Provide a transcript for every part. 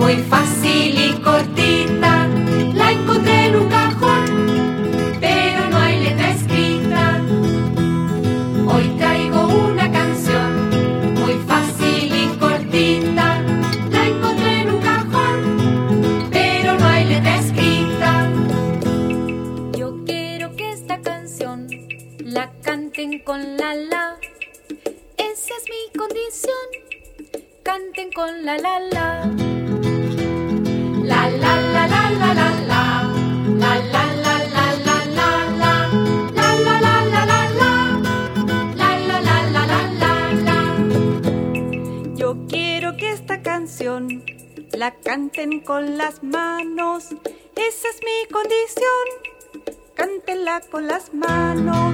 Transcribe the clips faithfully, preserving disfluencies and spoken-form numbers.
muy fácil y cortita. La encontré en un cajón, pero no hay letra escrita. Hoy traigo una canción muy fácil y cortita. La encontré en un cajón, pero no hay letra escrita. Yo quiero que esta canción la canten con la la. Esa es mi condición. Canten con la la la. La la la la la la la. La la la la la la la. La la la la la la. La la la la la la la. Yo quiero que esta canción la canten con las manos. Esa es mi condición. Cántenla con las manos.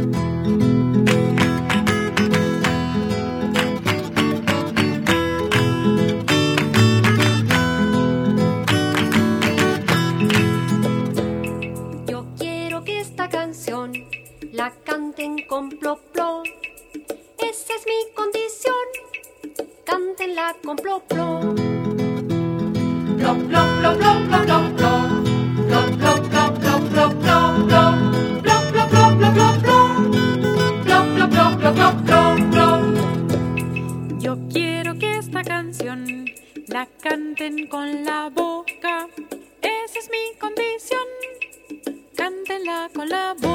Yo quiero que esta canción la canten con plo plo. Esa es mi condición. Cántenla con plo plo. Plo plo plo plo plo plo plo. Plo plo plo plo plo plo plo. Plo plo plo plo plo plo. Plo plo plo plo plo plo plo. Yo quiero que esta canción la canten con la boca. Esa es mi condición. Cántenla con la boca.